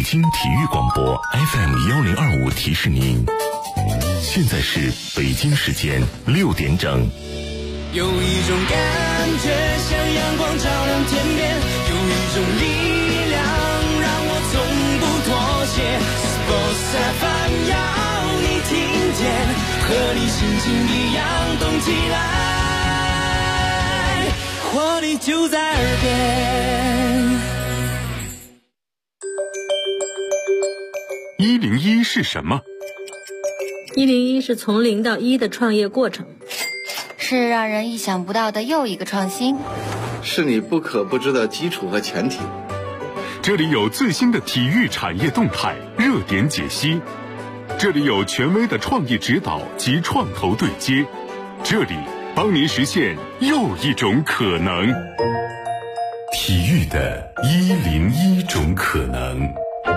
京体育广播 FM1025提示您，现在是北京时间6点整。 有一种感觉像阳光照亮天边，有一种力量让我从不妥协。Sports FM 要你听见，和你心情一样动起来，活力就在耳边。 101是什么 ？101是从0到1的创业过程， 是让人意想不到的又一个创新， 是你不可不知的基础和前提。 这里有最新的体育产业动态热点解析，这里有权威的创业指导及创投对接，这里帮您实现又一种可能。体育的101种可能。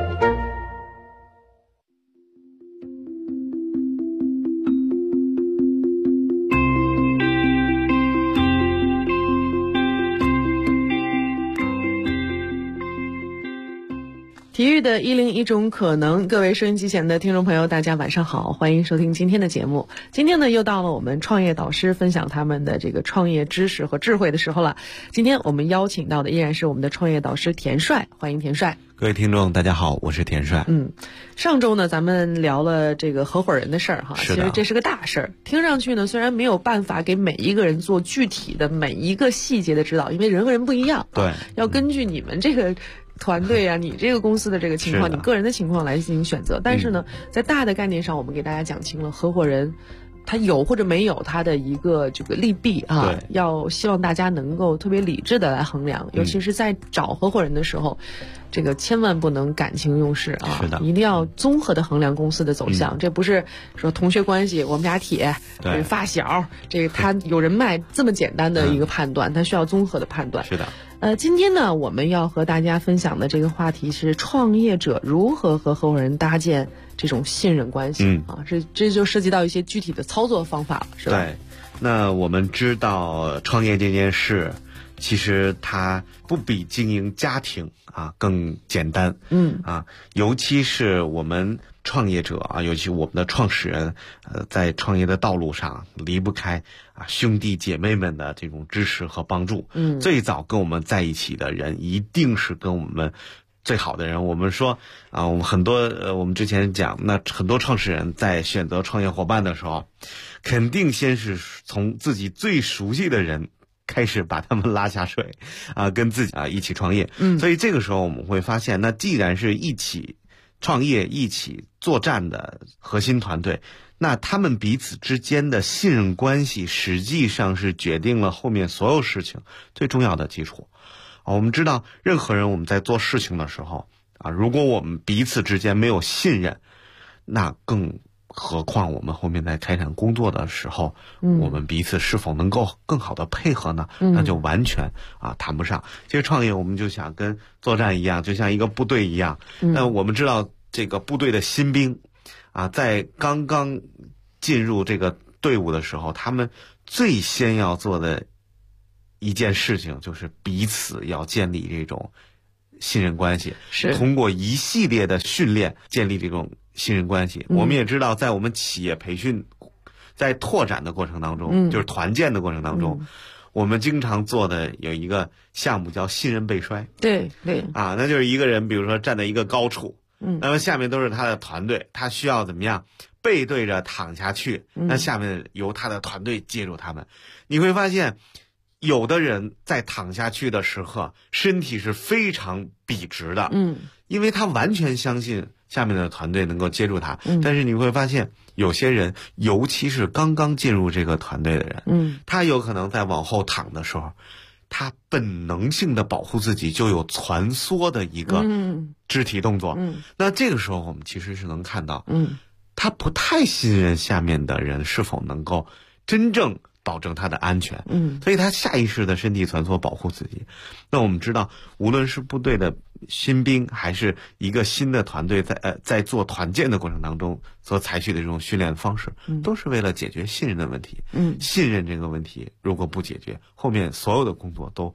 体育的101种可能，各位收音机前的听众朋友，大家晚上好，欢迎收听今天的节目。今天呢，又到了我们创业导师分享他们的这个创业知识和智慧的时候了。今天我们邀请到的依然是我们的创业导师田帅，欢迎田帅。 各位听众大家好，我是田帅。 上周呢咱们聊了这个合伙人的事儿哈，其实这是个大事儿。听上去呢虽然没有办法给每一个人做具体的每一个细节的指导，因为人和人不一样， 对， 要根据你们这个团队啊，你这个公司的这个情况，你个人的情况来进行选择。但是呢，在大的概念上，我们给大家讲清了，合伙人他有或者没有他的一个这个利弊啊，要希望大家能够特别理智的来衡量，尤其是在找合伙人的时候，这个千万不能感情用事啊， 是的， 一定要综合的衡量公司的走向。这不是说同学关系，我们俩铁，发小，这个他有人脉这么简单的一个判断，他需要综合的判断。 是的。 今天呢，我们要和大家分享的这个话题是创业者如何和合伙人搭建这种信任关系这就涉及到一些具体的操作方法了，是吧？ 对，那我们知道创业这件事，其实它不比经营家庭更简单。尤其是我们创业者尤其我们的创始人，在创业的道路上离不开兄弟姐妹们的这种支持和帮助。最早跟我们在一起的人，一定是跟我们最好的人。我们说我们很多我们之前讲，那很多创始人在选择创业伙伴的时候，肯定先是从自己最熟悉的人开始把他们拉下水跟自己一起创业。所以这个时候我们会发现，那既然是一起创业一起作战的核心团队，那他们彼此之间的信任关系实际上是决定了后面所有事情最重要的基础。我们知道任何人我们在做事情的时候如果我们彼此之间没有信任，那更何况我们后面在开展工作的时候，我们彼此是否能够更好的配合呢？那就完全谈不上。其实创业我们就想跟作战一样，就像一个部队一样。那我们知道这个部队的新兵在刚刚进入这个队伍的时候，他们最先要做的一件事情就是彼此要建立这种信任关系，是通过一系列的训练建立这种信任关系。我们也知道，在我们企业培训在拓展的过程当中，就是团建的过程当中，我们经常做的有一个项目叫信任背摔。 对那就是一个人比如说站在一个高处，那么下面都是他的团队，他需要怎么样背对着躺下去，那下面由他的团队接住他们。你会发现有的人在躺下去的时候身体是非常笔直的，因为他完全相信下面的团队能够接住他。但是你会发现有些人，尤其是刚刚进入这个团队的人，他有可能在往后躺的时候，他本能性的保护自己就有蜷缩的一个肢体动作。那这个时候我们其实是能看到，他不太信任下面的人是否能够真正保证他的安全，所以他下意识的身体蜷缩保护自己。那我们知道，无论是部队的新兵，还是一个新的团队在做团建的过程当中所采取的这种训练方式，都是为了解决信任的问题。信任这个问题如果不解决，后面所有的工作都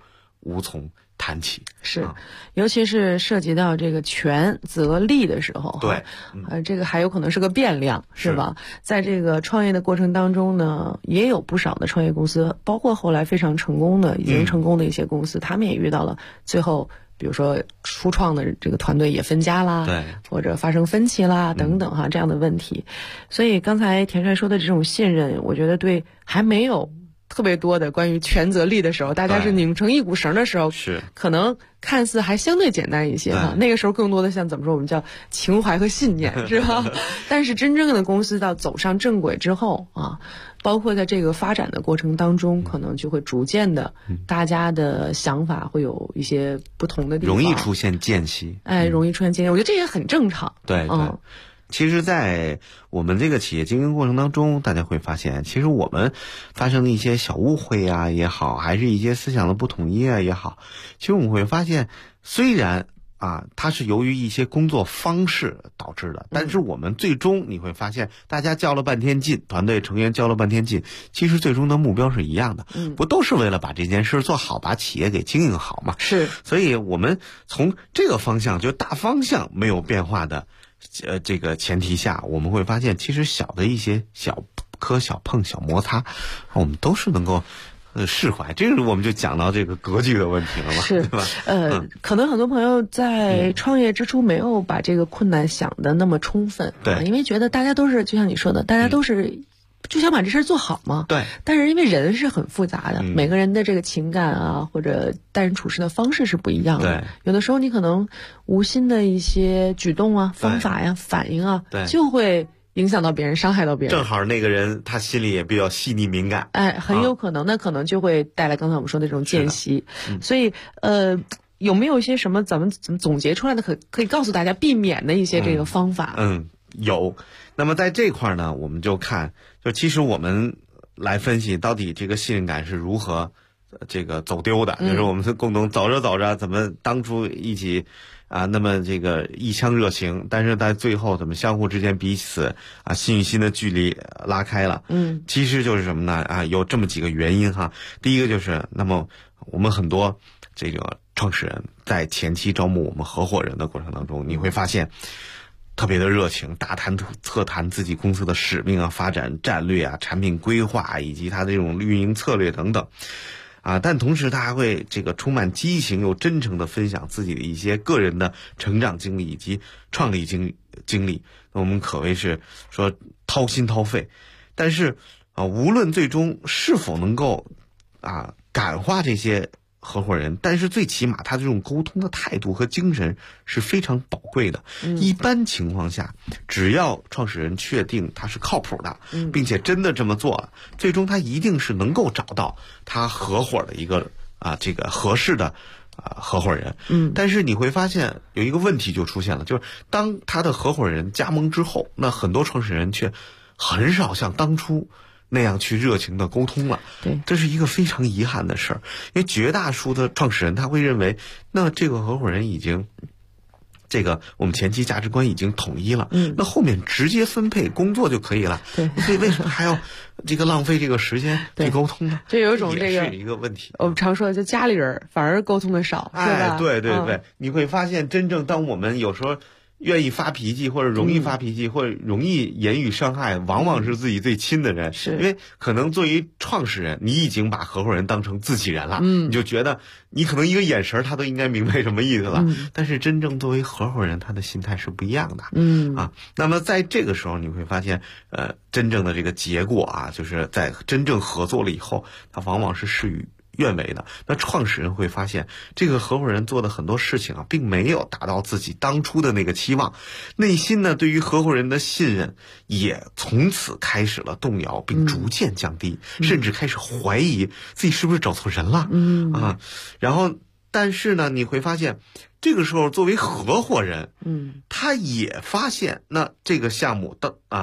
无从谈起。 是，尤其是涉及到这个权责利的时候， 对， 这个还有可能是个变量，是吧？在这个创业的过程当中呢，也有不少的创业公司，包括后来非常成功的、已经成功的一些公司，他们也遇到了最后，比如说初创的这个团队也分家啦， 对， 或者发生分歧啦等等这样的问题。所以刚才田帅说的这种信任，我觉得对还没有特别多的关于权责利的时候，大家是拧成一股绳的时候， 是可能看似还相对简单一些那个时候更多的像怎么说，我们叫情怀和信念，是吧？但是真正的公司到走上正轨之后包括在这个发展的过程当中，可能就会逐渐的，大家的想法会有一些不同的地方， 容易出现间隙， 容易出现间隙，我觉得这也很正常。 对。其实在我们这个企业经营过程当中，大家会发现，其实我们发生的一些小误会也好，还是一些思想的不统一也好，其实我们会发现，虽然它是由于一些工作方式导致的，但是我们最终你会发现，大家较了半天劲，团队成员较了半天劲，其实最终的目标是一样的，不都是为了把这件事做好，把企业给经营好嘛？ 是， 所以我们从这个方向，就大方向没有变化的这个前提下，我们会发现，其实小的一些小磕、小碰、小摩擦，我们都是能够释怀。这个我们就讲到这个格局的问题了嘛， 是对吧？ 可能很多朋友在创业之初没有把这个困难想得那么充分， 对， 因为觉得大家都是就像你说的，大家都是就想把这事做好嘛。 对。 但是因为人是很复杂的，每个人的这个情感或者待人处事的方式是不一样的。 对。 有的时候你可能无心的一些举动方法反应对， 就会影响到别人，伤害到别人。 正好那个人他心里也比较细腻敏感， 很有可能，那可能就会带来刚才我们说的这种间隙。所以有没有一些什么咱们总结出来的可以告诉大家避免的一些这个方法？ 有。那么在这块呢，我们就看，就其实我们来分析到底这个信任感是如何这个走丢的，就是我们共同走着走着，怎么当初一起那么这个一腔热情，但是在最后怎么相互之间彼此心与心的距离拉开了。其实就是什么呢？有这么几个原因哈。第一个就是，那么我们很多这个创始人在前期招募我们合伙人的过程当中，你会发现特别的热情，大谈特谈自己公司的使命发展战略产品规划以及他的这种运营策略等等。但同时他还会这个充满激情又真诚地分享自己的一些个人的成长经历以及创立经历，那我们可谓是说掏心掏肺。但是无论最终是否能够感化这些合伙人，但是最起码他这种沟通的态度和精神是非常宝贵的。一般情况下，只要创始人确定他是靠谱的，并且真的这么做了，最终他一定是能够找到他合伙的一个这个合适的合伙人。但是你会发现有一个问题就出现了，就是当他的合伙人加盟之后，那很多创始人却很少像当初那样去热情的沟通了。 对， 这是一个非常遗憾的事儿，因为绝大多数的创始人他会认为，那这个合伙人已经这个我们前期价值观已经统一了，那后面直接分配工作就可以了。 对， 所以为什么还要这个浪费这个时间去沟通呢？ 这有一种这个也是一个问题。 我们常说的，就家里人反而沟通的少，是吧？ 对对对，你会发现，真正当我们有时候愿意发脾气或者容易发脾气，或者容易言语伤害，往往是自己最亲的人。 是因为可能作为创始人，你已经把合伙人当成自己人了，你就觉得你可能一个眼神他都应该明白什么意思了。但是真正作为合伙人，他的心态是不一样的。那么在这个时候你会发现，真正的这个结果就是在真正合作了以后，他往往是事与愿违的。那创始人会发现，这个合伙人做的很多事情并没有达到自己当初的那个期望，内心呢对于合伙人的信任也从此开始了动摇，并逐渐降低，甚至开始怀疑自己是不是找错人了。然后但是呢你会发现，这个时候作为合伙人，他也发现那这个项目的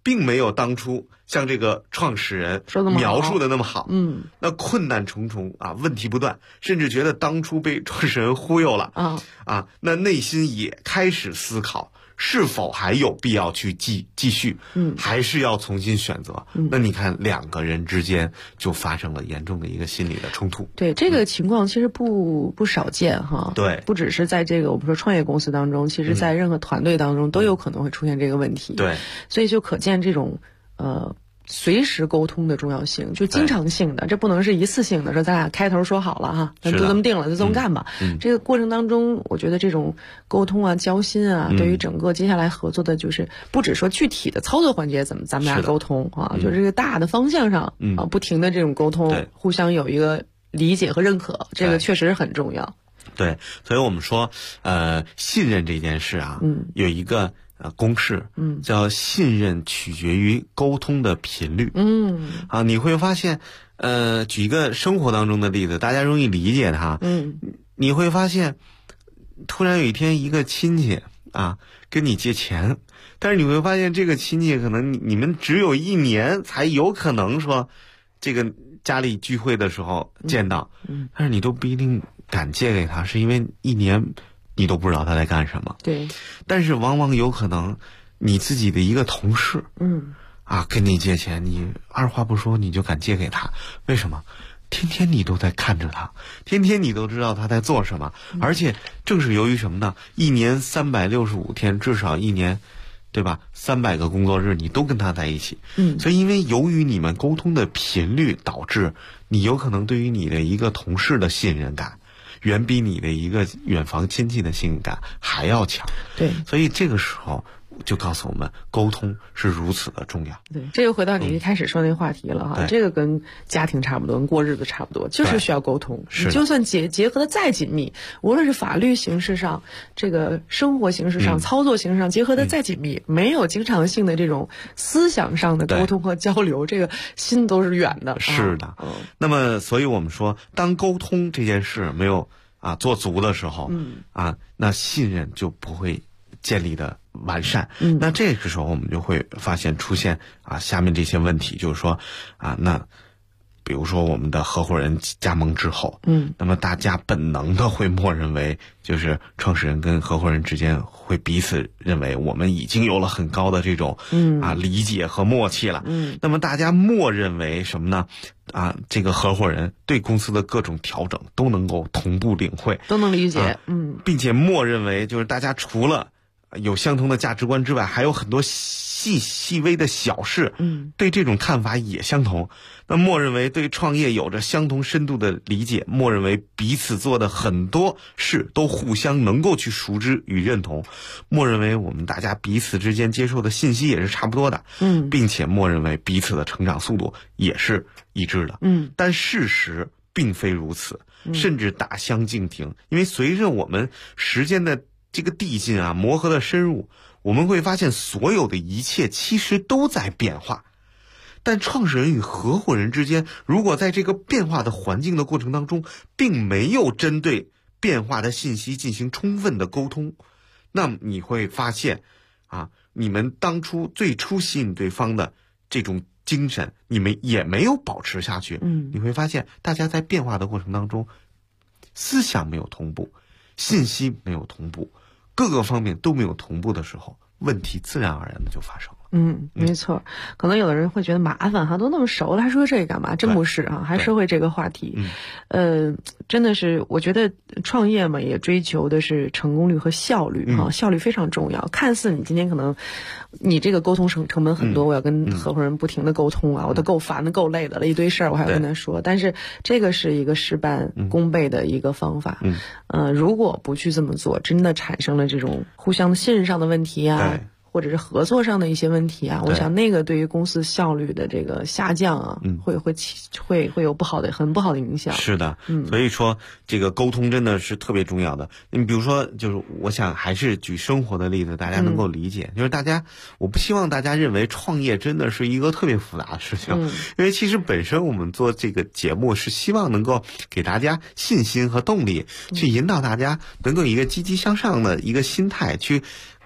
并没有当初像这个创始人描述的那么好。那困难重重啊，问题不断，甚至觉得当初被创始人忽悠了那内心也开始思考，是否还有必要去继续，还是要重新选择？那你看两个人之间就发生了严重的一个心理的冲突。 对，这个情况其实不少见哈。 对， 不只是在这个我们说创业公司当中，其实在任何团队当中都有可能会出现这个问题。 对， 所以就可见这种随时沟通的重要性，就经常性的，这不能是一次性的，说咱俩开头说好了哈，咱就这么定了，就这么干吧。这个过程当中，我觉得这种沟通啊、交心啊，对于整个接下来合作的，就是不只说具体的操作环节怎么咱们俩沟通啊，就是这个大的方向上不停的这种沟通，互相有一个理解和认可，这个确实很重要。 对，所以我们说，信任这件事啊，有一个公式，叫信任取决于沟通的频率。你会发现，举一个生活当中的例子，大家容易理解它。你会发现，突然有一天一个亲戚跟你借钱，但是你会发现这个亲戚可能你们只有1年才有可能说，这个家里聚会的时候见到，但是你都不一定敢借给他，是因为1年你都不知道他在干什么。 对， 但是往往有可能你自己的一个同事，跟你借钱，你二话不说你就敢借给他，为什么？天天你都在看着他，天天你都知道他在做什么，而且正是由于什么呢？1年365天，至少1年，对吧？300个工作日你都跟他在一起，所以因为由于你们沟通的频率，导致你有可能对于你的一个同事的信任感，远比你的一个远房亲戚的信任感还要强。 对， 所以这个时候就告诉我们，沟通是如此的重要。 对，这又回到你一开始说那个话题了哈。这个跟家庭差不多，跟过日子差不多，就是需要沟通。你就算结合的再紧密，无论是法律形式上、这个生活形式上、操作形式上结合的再紧密，没有经常性的这种思想上的沟通和交流，这个心都是远的。 是的。那么，所以我们说，当沟通这件事没有做足的时候，那信任就不会建立的完善。那这个时候我们就会发现出现下面这些问题，就是说那比如说我们的合伙人加盟之后，那么大家本能的会默认为，就是创始人跟合伙人之间会彼此认为我们已经有了很高的这种理解和默契了。那么大家默认为什么呢？这个合伙人对公司的各种调整都能够同步领会， 都能理解， 并且默认为就是大家除了有相同的价值观之外，还有很多细微的小事，对这种看法也相同。那默认为对创业有着相同深度的理解，默认为彼此做的很多事都互相能够去熟知与认同，默认为我们大家彼此之间接受的信息也是差不多的，并且默认为彼此的成长速度也是一致的。但事实并非如此，甚至大相径庭。因为随着我们时间的这个递进磨合的深入，我们会发现所有的一切其实都在变化。但创始人与合伙人之间，如果在这个变化的环境的过程当中，并没有针对变化的信息进行充分的沟通，那么你会发现你们当初最初吸引对方的这种精神，你们也没有保持下去。你会发现大家在变化的过程当中，思想没有同步，信息没有同步，各个方面都没有同步的时候，问题自然而然的就发生了。 没错。可能有的人会觉得麻烦都那么熟了，还说这个干嘛？真不是还说回这个话题。真的是，我觉得创业嘛，也追求的是成功率和效率效率非常重要。看似你今天可能你这个沟通成本很多，我要跟合伙人不停的沟通我都够烦的够累的了，一堆事儿我还要跟他说，但是这个是一个事半功倍的一个方法。如果不去这么做，真的产生了这种互相信任上的问题或者是合作上的一些问题我想那个对于公司效率的这个下降会有很不好的影响。 是的，所以说这个沟通真的是特别重要的。你比如说，就是我想还是举生活的例子，大家能够理解。就是我不希望大家认为创业真的是一个特别复杂的事情，因为其实本身我们做这个节目是希望能够给大家信心和动力，去引导大家能够以一个积极向上的一个心态去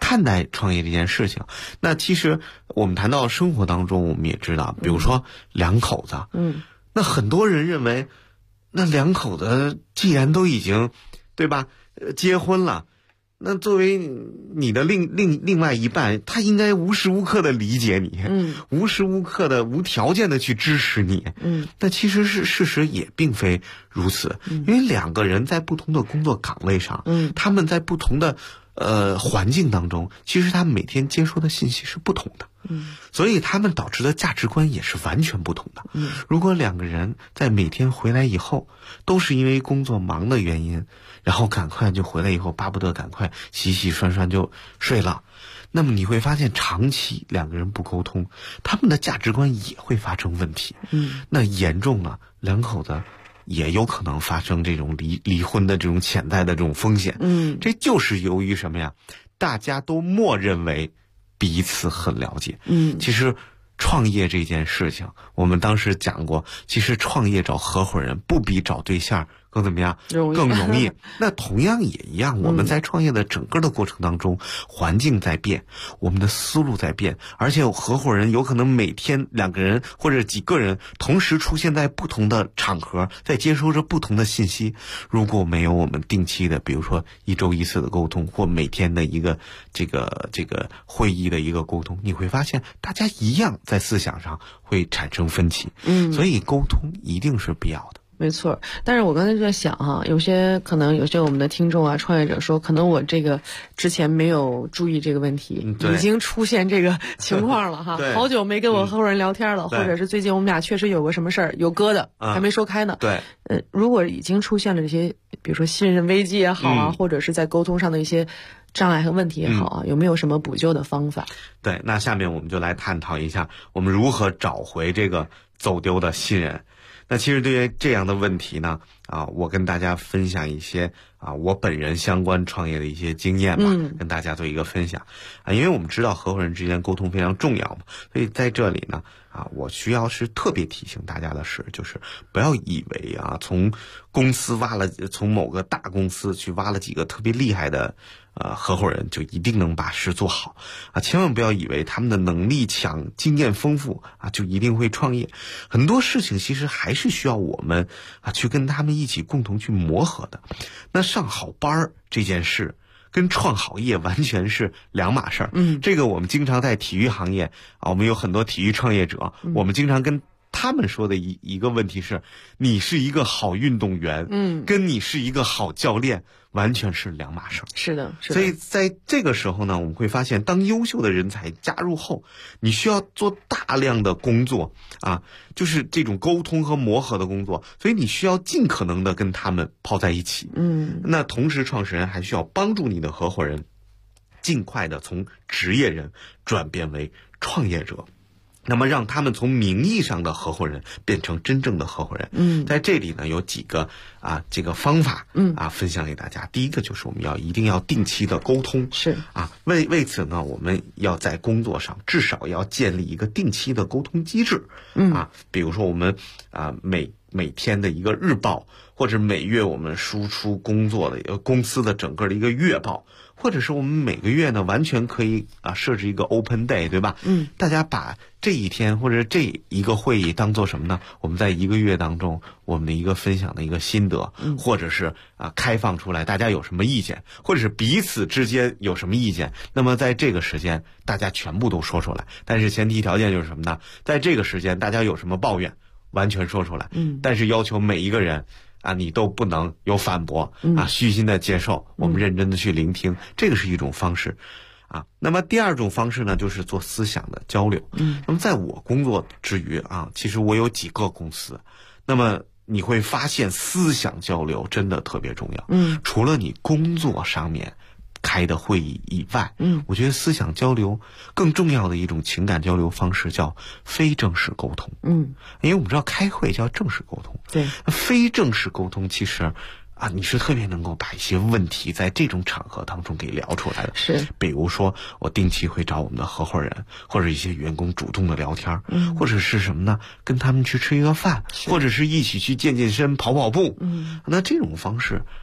看待创业这件事情。那其实我们谈到生活当中，我们也知道，比如说两口子，那很多人认为，那两口子既然都已经，对吧，结婚了，那作为你的另外一半，他应该无时无刻的理解你，无时无刻的无条件的去支持你，那其实是事实也并非如此，因为两个人在不同的工作岗位上，他们在不同的环境当中，其实他们每天接收的信息是不同的，所以他们导致的价值观也是完全不同的。如果两个人在每天回来以后，都是因为工作忙的原因，然后赶快就回来以后，巴不得赶快洗洗涮涮就睡了，那么你会发现长期两个人不沟通，他们的价值观也会发生问题。那严重了，两口子也有可能发生这种离婚的这种潜在的这种风险。这就是由于什么呀？大家都默认为彼此很了解。其实创业这件事情，我们当时讲过，其实创业找合伙人不比找对象更怎么样？更容易。那同样也一样，我们在创业的整个的过程当中，环境在变，我们的思路在变，而且合伙人有可能每天两个人或者几个人同时出现在不同的场合，在接收着不同的信息。如果没有我们定期的，比如说1周1次的沟通，或每天的一个这个会议的一个沟通，你会发现大家一样在思想上会产生分歧。所以沟通一定是必要的。 没错，但是我刚才就在想哈，有些我们的听众啊，创业者说，可能我这个之前没有注意这个问题，已经出现这个情况了哈，好久没跟我合伙人聊天了，或者是最近我们俩确实有个什么事儿有疙瘩，还没说开呢。对，如果已经出现了这些，比如说信任危机也好啊，或者是在沟通上的一些障碍和问题也好啊，有没有什么补救的方法？ 对，那下面我们就来探讨一下，我们如何找回这个走丢的信任。那其实对于这样的问题呢，我跟大家分享一些我本人相关创业的一些经验吧，跟大家做一个分享因为我们知道合伙人之间沟通非常重要嘛，所以在这里呢我需要是特别提醒大家的是，就是不要以为从某个大公司去挖了几个特别厉害的合伙人就一定能把事做好千万不要以为他们的能力强、经验丰富就一定会创业。很多事情其实还是需要我们去跟他们一起共同去磨合的。那上好班这件事跟创好业完全是两码事儿。这个我们经常在体育行业我们有很多体育创业者，我们经常跟他们说的一个问题是，你是一个好运动员，跟你是一个好教练完全是两码事。 是的。 所以在这个时候呢，我们会发现，当优秀的人才加入后，你需要做大量的工作就是这种沟通和磨合的工作，所以你需要尽可能的跟他们泡在一起。那同时创始人还需要帮助你的合伙人尽快的从职业人转变为创业者，那么让他们从名义上的合伙人变成真正的合伙人。在这里呢，有几个这个方法分享给大家。第一个就是我们一定要定期的沟通，是为此呢，我们要在工作上至少要建立一个定期的沟通机制。比如说我们每天的一个日报，或者每月我们输出工作的公司的整个的一个月报，或者是我们每个月呢完全可以设置一个 open day， 对吧？大家把这一天或者这一个会议当做什么呢？我们在一个月当中我们的一个分享的一个心得，或者是开放出来大家有什么意见，或者是彼此之间有什么意见，那么在这个时间大家全部都说出来。但是前提条件就是什么呢？在这个时间大家有什么抱怨完全说出来，但是要求每一个人你都不能有反驳虚心的接受，我们认真的去聆听，这个是一种方式那么第二种方式呢，就是做思想的交流。那么在我工作之余其实我有几个公司，那么你会发现思想交流真的特别重要。除了你工作上面开的会议以外，我觉得思想交流更重要的一种情感交流方式叫非正式沟通。因为我们知道开会叫正式沟通，对，非正式沟通其实你是特别能够把一些问题在这种场合当中给聊出来的。是，比如说我定期会找我们的合伙人或者一些员工主动的聊天，或者是什么呢？跟他们去吃一个饭，或者是一起去健身、跑步。那这种方式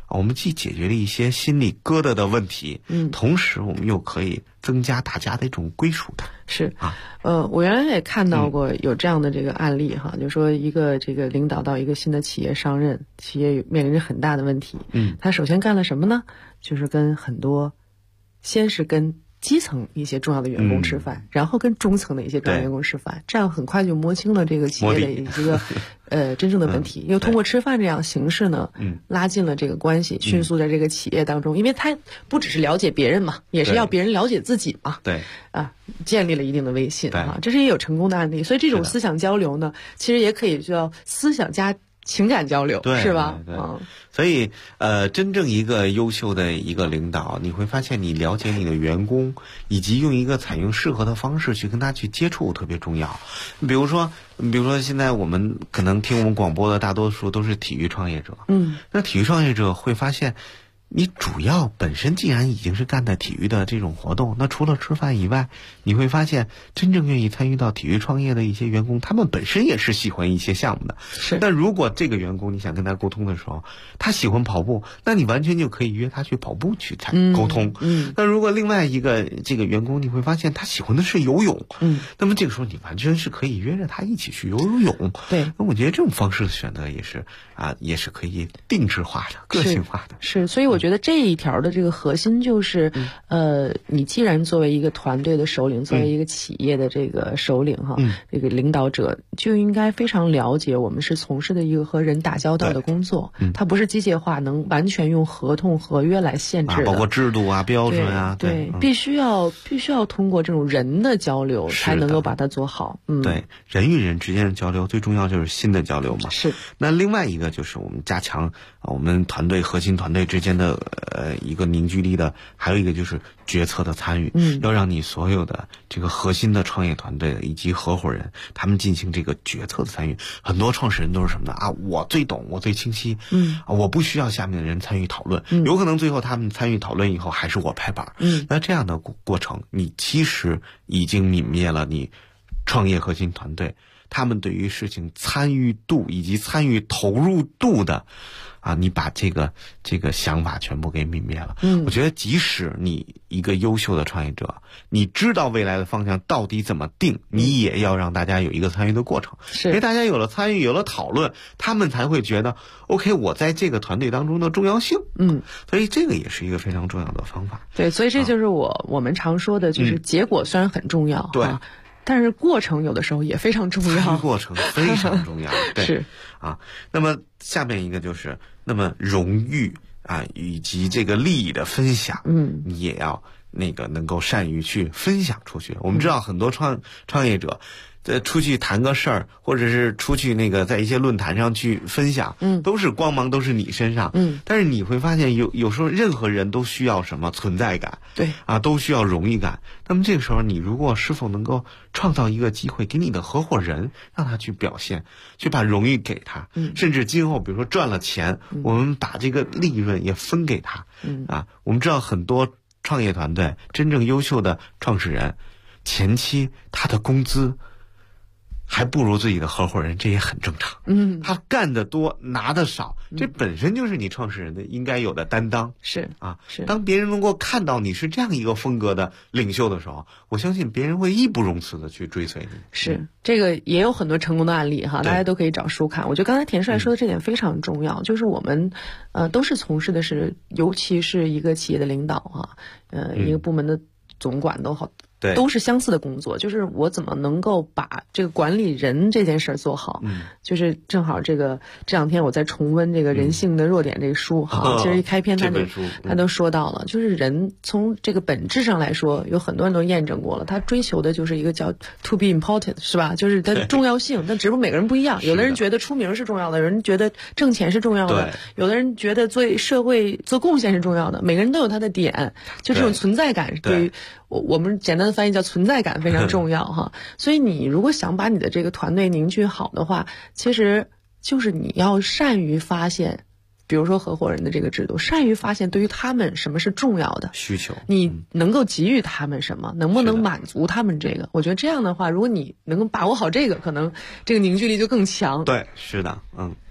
我们既解决了一些心里疙瘩的问题，同时我们又可以增加大家的一种归属感。 是我原来也看到过有这样的这个案例哈，就说一个这个领导到一个新的企业上任，企业面临着很大的问题，他首先干了什么呢？就是先是跟基层一些重要的员工吃饭，然后跟中层的一些重要员工吃饭，这样很快就摸清了这个企业的一个真正的问题，又通过吃饭这样形式呢，拉近了这个关系，迅速在这个企业当中，因为他不只是了解别人嘛，也是要别人了解自己嘛， 对建立了一定的威信啊，这是也有成功的案例，所以这种思想交流呢，其实也可以叫思想加情感交流，是吧？ 所以真正一个优秀的一个领导，你会发现你了解你的员工，以及用一个采用适合的方式去跟他去接触特别重要。比如说现在我们可能听我们广播的大多数都是体育创业者，那体育创业者会发现，你主要本身既然已经是干的体育的这种活动，那除了吃饭以外，你会发现真正愿意参与到体育创业的一些员工，他们本身也是喜欢一些项目的。 是。 但如果这个员工你想跟他沟通的时候，他喜欢跑步，那你完全就可以约他去跑步去沟通。那如果另外一个这个员工，你会发现他喜欢的是游泳，那么这个时候你完全是可以约着他一起去游泳。 对。 那我觉得这种方式的选择也是可以定制化的、个性化的。 是，所以我觉得这一条的这个核心就是，你既然作为一个团队的首领，作为一个企业的这个首领这个领导者，就应该非常了解我们是从事的一个和人打交道的工作，它不是机械化能完全用合同合约来限制的， 包括制度标准对，必须要通过这种人的交流才能够把它做好。 对，人与人之间的交流最重要就是心的交流嘛。 是。 那另外一个就是我们加强我们核心团队之间的一个凝聚力的，还有一个就是决策的参与，要让你所有的这个核心的创业团队以及合伙人，他们进行这个决策的参与。很多创始人都是什么呢？我最懂，我最清晰，我不需要下面的人参与讨论，有可能最后他们参与讨论以后还是我拍板，那这样的过程，你其实已经泯灭了你创业核心团队他们对于事情参与度以及参与投入度的你把这个想法全部给泯灭了。我觉得即使你一个优秀的创业者，你知道未来的方向到底怎么定，你也要让大家有一个参与的过程，因为大家有了参与，有了讨论，他们才会觉得 OK 我在这个团队当中的重要性。所以这个也是一个非常重要的方法。 对，所以这就是我们常说的，就是结果虽然很重要，对，但是过程有的时候也非常重要， 过程非常重要。对， 是那么下面一个就是那么荣誉以及这个利益的分享，你也要能够善于去分享出去。我们知道很多创业者出去谈个事儿，或者是出去在一些论坛上去分享，都是光芒都是你身上，但是你会发现有时候任何人都需要什么存在感， 对都需要荣誉感。那么这个时候你如果是否能够创造一个机会给你的合伙人，让他去表现，去把荣誉给他，甚至今后比如说赚了钱，我们把这个利润也分给他。我们知道很多创业团队真正优秀的创始人，前期他的工资还不如自己的合伙人，这也很正常。他干得多拿得少，这本身就是你创始人的应该有的担当。 是。 当别人能够看到你是这样一个风格的领袖的时候，我相信别人会义不容辞的去追随你。 是，这个也有很多成功的案例大家都可以找书看。我觉得刚才田帅说的这点非常重要，就是我们都是从事的是，尤其是一个企业的领导一个部门的总管都好。 对， 都是相似的工作，就是我怎么能够把这个管理人这件事儿做好。就是正好这两天我在重温这个人性的弱点这个书其实一开篇他都说到了，就是人从这个本质上来说，有很多人都验证过了，他追求的就是一个叫 to be important， 是吧？就是它的重要性，但只不过每个人不一样，有的人觉得出名是重要的，有人觉得挣钱是重要的，有的人觉得对社会做贡献是重要的，每个人都有他的点，就这种存在感对于我们简单的翻译叫存在感非常重要所以你如果想把你的这个团队凝聚好的话，其实就是你要善于发现，比如说合伙人的这个制度，善于发现对于他们什么是重要的需求， 你能够给予他们什么，能不能满足他们这个。我觉得这样的话，如果你能够把握好这个，可能这个凝聚力就更强。 对，是的。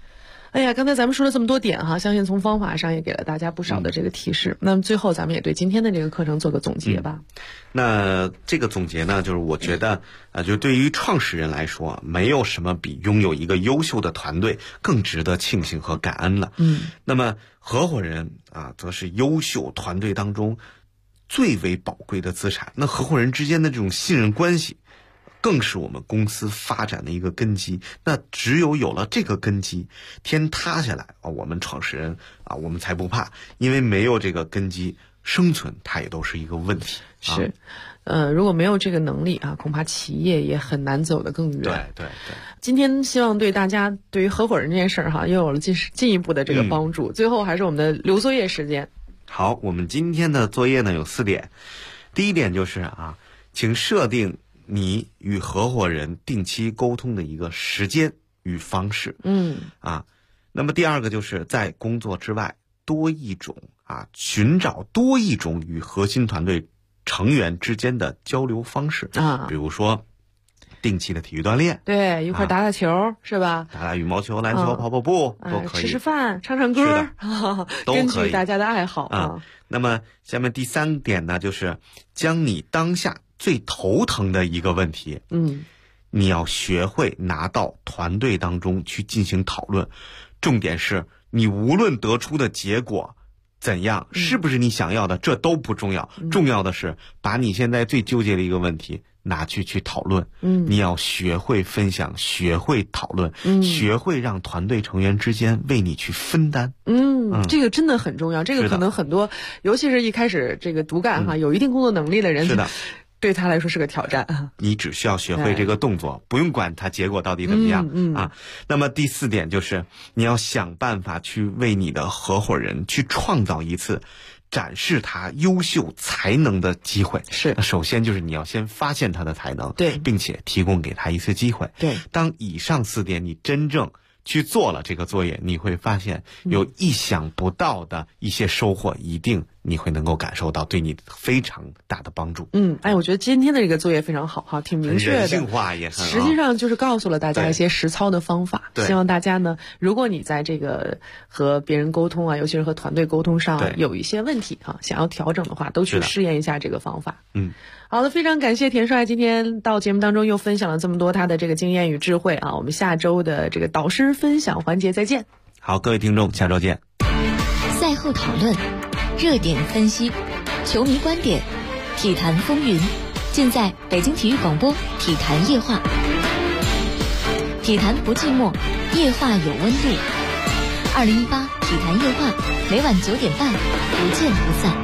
哎呀，刚才咱们说了这么多点哈，相信从方法上也给了大家不少的这个提示。那么最后咱们也对今天的这个课程做个总结吧。 那这个总结呢，就是我觉得就对于创始人来说，没有什么比拥有一个优秀的团队更值得庆幸和感恩了。那么合伙人则是优秀团队当中最为宝贵的资产。那合伙人之间的这种信任关系，更是我们公司发展的一个根基。那只有有了这个根基，天塌下来我们创始人我们才不怕。因为没有这个根基，生存它也都是一个问题。 是，如果没有这个能力恐怕企业也很难走得更远。 对。 今天希望对大家对于合伙人这件事儿又有了进一步的这个帮助。最后还是我们的留作业时间。 好，我们今天的作业呢有4点。第一点就是请设定你与合伙人定期沟通的一个时间与方式。那么第二个就是在工作之外寻找多一种与核心团队成员之间的交流方式比如说定期的体育锻炼， 对，一块打打球，是吧？ 打打羽毛球、篮球、跑跑步都可以， 吃饭、唱唱歌， 都可以， 根据大家的爱好那么下面第3点呢，就是将你当下最头疼的一个问题，你要学会拿到团队当中去进行讨论。重点是你无论得出的结果怎样，是不是你想要的，这都不重要。重要的是把你现在最纠结的一个问题拿去讨论。你要学会分享，学会讨论，学会让团队成员之间为你去分担。 这个真的很重要。这个可能很多，尤其是一开始这个独干有一定工作能力的人， 是的， 对他来说是个挑战。 你只需要学会这个动作，不用管它结果到底怎么样。那么第4点就是你要想办法去为你的合伙人去创造一次展示他优秀才能的机会。 是， 首先就是你要先发现他的才能， 对， 并且提供给他一次机会。 对， 当以上4点你真正去做了这个作业，你会发现有意想不到的一些收获，一定你会能够感受到，对你非常大的帮助。 我觉得今天的这个作业非常好挺明确的， 人性化也很好， 实际上就是告诉了大家一些实操的方法。 对， 希望大家呢，如果你在这个和别人沟通尤其是和团队沟通上有一些问题想要调整的话，都去试验一下这个方法。好的，非常感谢田帅今天到节目当中又分享了这么多他的这个经验与智慧我们下周的这个导师分享环节再见。 好，各位听众，下周见。 赛后讨论，热点分析，球迷观点，体坛风云，尽在北京体育广播体坛夜话。体坛不寂寞，夜话有温度。2018体坛夜话，每晚9点半，不见不散。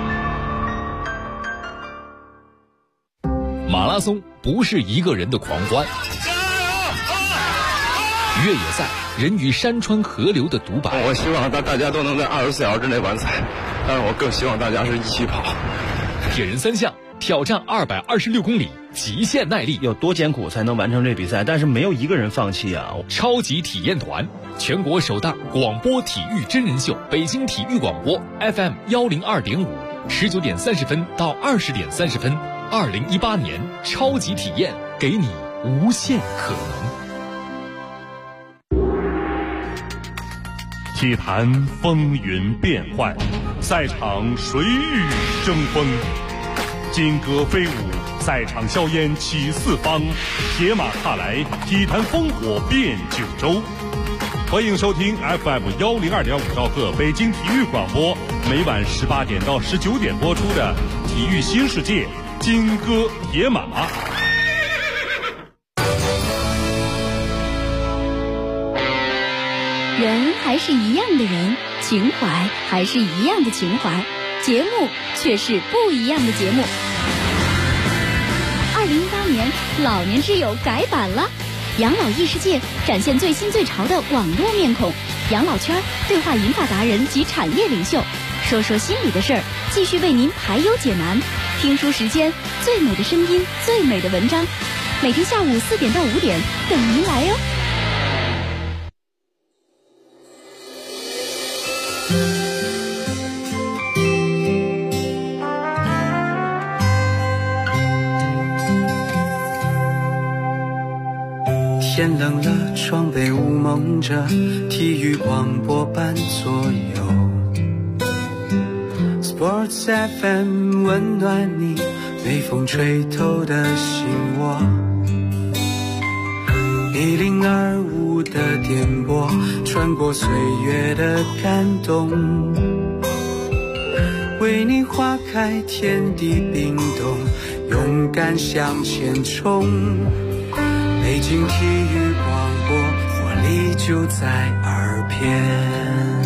马拉松不是一个人的狂欢，越野赛人与山川河流的独白。 我希望大家都能在24小时之内完赛，但是我更希望大家是一起跑。 铁人3项挑战226公里，极限耐力， 有多艰苦才能完成这比赛？但是没有一个人放弃啊！ 超级体验团，全国首档广播体育真人秀，北京体育广播 FM 102.5，19点30分到20点30分。2018年超级体验，给你无限可能。 体坛风云变幻，赛场谁与争锋？金戈飞舞，赛场硝烟起四方，铁马踏来，体坛烽火遍九州。欢迎收听 FM 102.5兆赫北京体育广播，每晚18点到19点播出的《体育新世界》。金戈铁马， 人还是一样的人，情怀还是一样的情怀，节目却是不一样的节目。2018年，老年之友改版了，养老异世界展现最新最潮的网络面孔，养老圈对话银发达人及产业领袖，说说心里的事儿，继续为您排忧解难。听书时间，最美的声音，最美的文章，每天下午4点到5点等您来哟。 天冷了，床被雾蒙着，体育广播伴左右。Sports FM 温暖你被风吹透的心窝。1025的电波穿过岁月的感动，为你花开天地冰冻，勇敢向前冲。北京体育广播，活力就在耳边。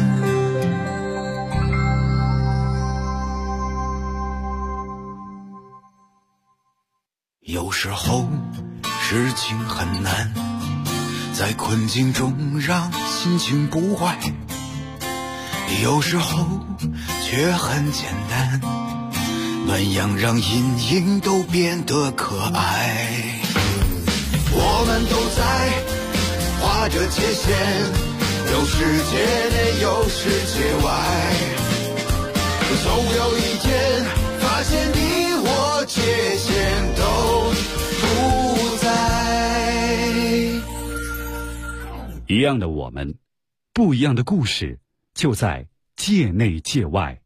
有时候事情很难，在困境中让心情不坏，有时候却很简单，暖阳让阴影都变得可爱。我们都在画着界限，有世界内有世界外，总有一天发现你我界限都不在。 一样的我们，不一样的故事，就在界内界外。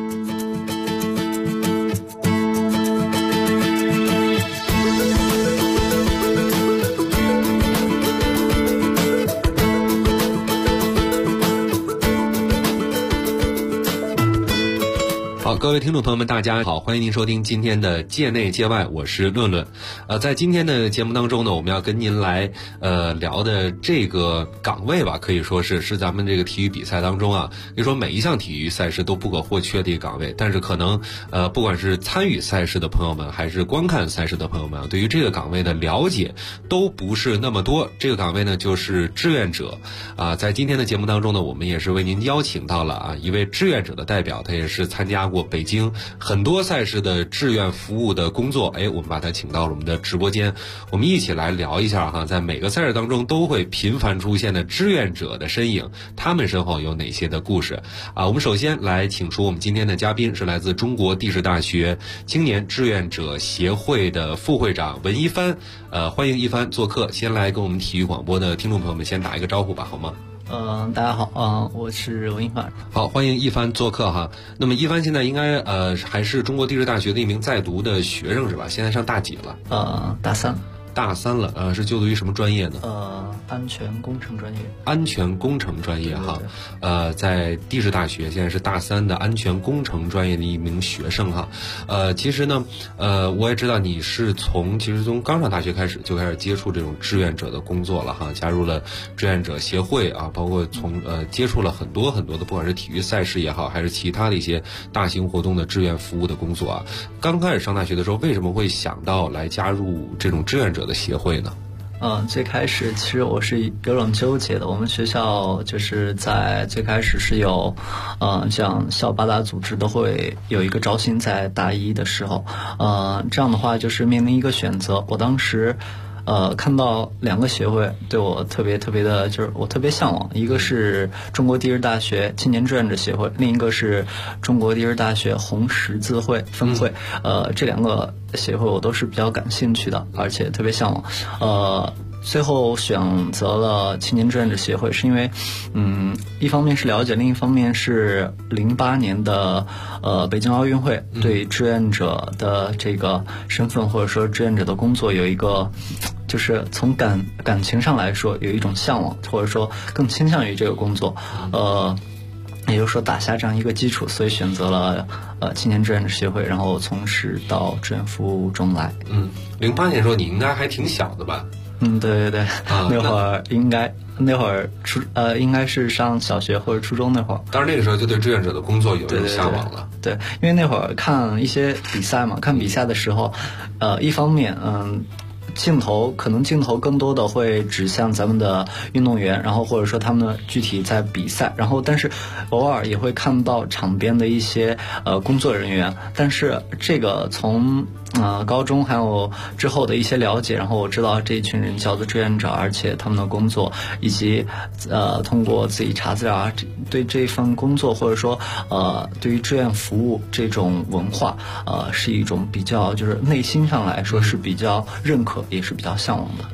好，各位听众朋友们，大家好，欢迎您收听今天的界内界外，我是论论。在今天的节目当中呢，我们要跟您来聊的这个岗位吧，可以说是咱们这个体育比赛当中啊，可以说每一项体育赛事都不可或缺的一个岗位。但是可能不管是参与赛事的朋友们，还是观看赛事的朋友们，对于这个岗位的了解都不是那么多。这个岗位呢，就是志愿者啊。在今天的节目当中呢，我们也是为您邀请到了一位志愿者的代表，他也是参加过北京很多赛事的志愿服务的工作，我们把他请到了我们的直播间，我们一起来聊一下哈，在每个赛事当中都会频繁出现的志愿者的身影，他们身后有哪些的故事啊？我们首先来请出我们今天的嘉宾，是来自中国地质大学青年志愿者协会的副会长文一帆，欢迎一帆做客，先来跟我们体育广播的听众朋友们先打一个招呼吧，好吗？ 大家好，我是文一帆。 好，欢迎一帆做客哈。那么一帆现在应该还是中国地质大学的一名在读的学生是吧？现在上大几了？ 大三。 大三了，是就读于什么专业呢？ 安全工程专业。 安全工程专业哈，在地质大学现在是大三的安全工程专业的一名学生哈。其实呢，我也知道你是从刚上大学开始就开始接触这种志愿者的工作了哈，加入了志愿者协会啊，包括接触了很多的，不管是体育赛事也好，还是其他的一些大型活动的志愿服务的工作啊。刚开始上大学的时候，为什么会想到来加入这种志愿者的协会呢？ 最开始其实我是有种纠结的。我们学校就是在最开始是有，这样校八大组织都会有一个招新，在大一的时候，这样的话就是面临一个选择。我当时看到两个协会对我特别的，就是我特别向往，一个是中国地质大学青年志愿者协会，另一个是中国地质大学红十字会分会。这两个协会我都是比较感兴趣的，而且特别向往。最后选择了青年志愿者协会，是因为一方面是了解，另一方面是08年的北京奥运会对志愿者的这个身份或者说志愿者的工作有一个，就是从感情上来说有一种向往，或者说更倾向于这个工作，也就是说打下这样一个基础，所以选择了青年志愿者协会，然后从事到志愿服务中来。 08年的时候你应该还挺小的吧？ 对，那会儿应该是上小学或者初中那会儿。 当然那个时候就对志愿者的工作有一种向往了。 对，因为那会儿看一些比赛嘛，看比赛的时候，一方面镜头更多的会指向咱们的运动员，然后或者说他们的具体在比赛，然后但是偶尔也会看到场边的一些工作人员。但是这个从高中还有之后的一些了解，然后我知道这一群人叫做志愿者，而且他们的工作以及通过自己查资料啊，对这份工作或者说对于志愿服务这种文化是一种比较就是内心上来说是比较认可，也是比较向往的。对。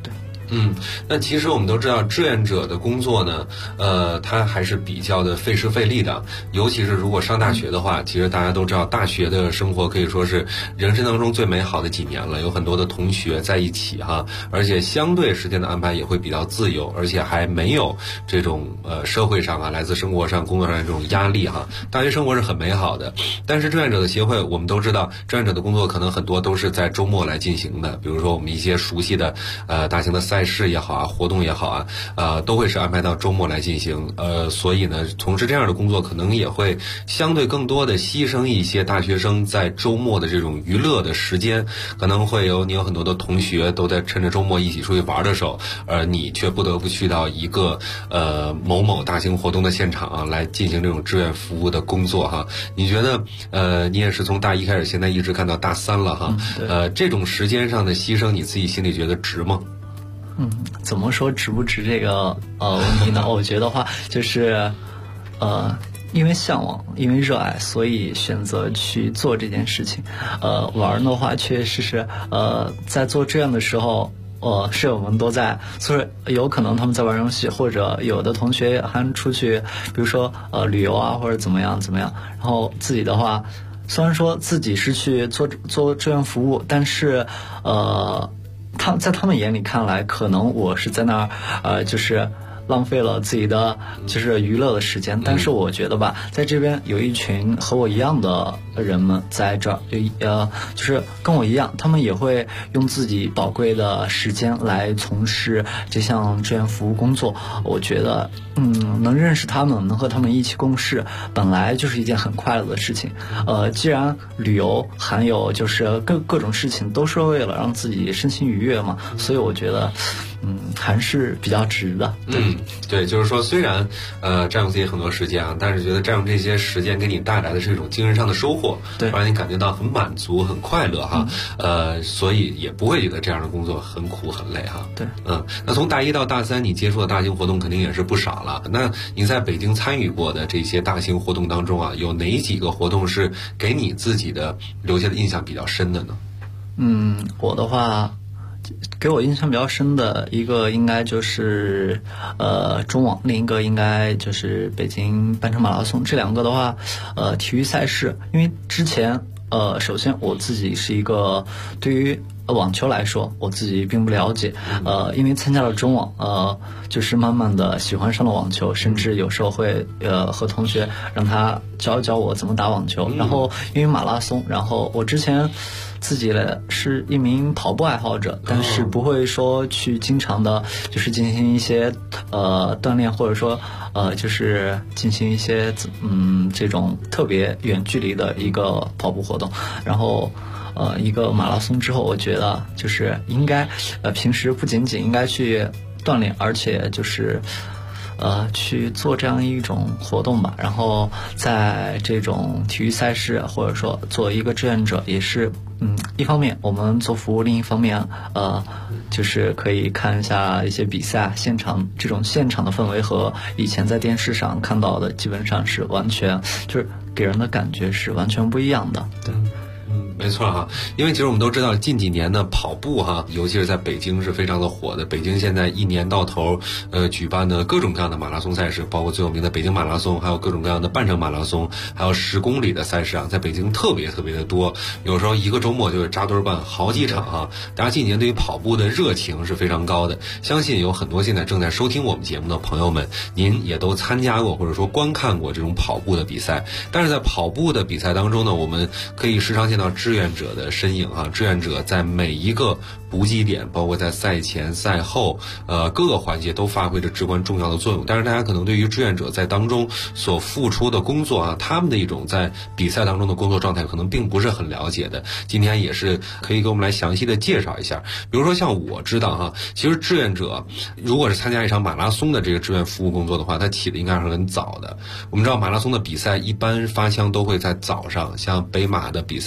那其实我们都知道，志愿者的工作呢，它还是比较的费时费力的。尤其是如果上大学的话，其实大家都知道，大学的生活可以说是人生当中最美好的几年了，有很多的同学在一起哈，而且相对时间的安排也会比较自由，而且还没有这种社会上啊，来自生活上、工作上的这种压力哈。大学生活是很美好的，但是志愿者的协会，我们都知道，志愿者的工作可能很多都是在周末来进行的，比如说我们一些熟悉的大型的赛事也好啊，活动也好啊，都会是安排到周末来进行。所以呢，从事这样的工作可能也会相对更多的牺牲一些大学生在周末的这种娱乐的时间，可能会你有很多的同学都在趁着周末一起出去玩的时候，你却不得不去到一个某某大型活动的现场啊，来进行这种志愿服务的工作哈。你觉得你也是从大一开始，现在一直干到大3了哈，这种时间上的牺牲，你自己心里觉得值吗？ 怎么说值不值这个问题呢？我觉得话就是因为向往，因为热爱，所以选择去做这件事情。玩的话确实是在做这样的时候，室友们都在，所以有可能他们在玩游戏，或者有的同学还出去，比如说旅游啊，或者怎么样。然后自己的话，虽然说自己是去做志愿服务，但是在他们眼里看来，可能我是在那儿就是浪费了自己的就是娱乐的时间。但是我觉得吧，在这边有一群和我一样的人们在这儿，就是跟我一样，他们也会用自己宝贵的时间来从事这项志愿服务工作。我觉得能认识他们，能和他们一起共事，本来就是一件很快乐的事情。既然旅游还有就是各种事情都是为了让自己身心愉悦嘛，所以我觉得还是比较值的。 对，就是说虽然占用自己很多时间啊，但是觉得占用这些时间给你带来的是一种精神上的收获，对，让你感觉到很满足、很快乐哈。所以也不会觉得这样的工作很苦很累哈。 对， 那从大1到大3，你接触的大型活动肯定也是不少了。那你在北京参与过的这些大型活动当中啊，有哪几个活动是给你自己的留下的印象比较深的呢？ 我的话，给我印象比较深的一个应该就是中网，另一个应该就是北京半程马拉松。这两个的话，体育赛事，因为之前首先我自己是一个对于网球来说我自己并不了解，因为参加了中网，就是慢慢的喜欢上了网球，甚至有时候会和同学让他教一教我怎么打网球。然后因为马拉松，然后我之前自己是一名跑步爱好者，但是不会说去经常的就是进行一些锻炼，或者说就是进行一些这种特别远距离的一个跑步活动。然后一个马拉松之后，我觉得就是应该平时不仅仅应该去锻炼，而且就是去做这样一种活动吧。然后在这种体育赛事，或者说做一个志愿者，也是一方面我们做服务，另一方面就是可以看一下一些比赛现场，这种现场的氛围和以前在电视上看到的基本上是完全就是给人的感觉是完全不一样的。对。 没错哈，因为其实我们都知道近几年呢，跑步哈，尤其是在北京是非常的火的。北京现在一年到头举办的各种各样的马拉松赛事，包括最有名的北京马拉松，还有各种各样的半程马拉松，还有10公里的赛事啊，在北京特别的多。有时候一个周末就会扎堆办好几场哈。大家近年对于跑步的热情是非常高的，相信有很多现在正在收听我们节目的朋友们，您也都参加过或者说观看过这种跑步的比赛。但是在跑步的比赛当中呢，我们可以时常见到志愿者的身影啊，志愿者在每一个补给点，包括在赛前赛后各个环节都发挥着至关重要的作用。但是大家可能对于志愿者在当中所付出的工作啊，他们的一种在比赛当中的工作状态可能并不是很了解的。今天也是可以给我们来详细的介绍一下。比如说像我知道哈，其实志愿者如果是参加一场马拉松的这个志愿服务工作的话，他起的应该是很早的。我们知道马拉松的比赛一般发枪都会在早上，像北马的比赛应该都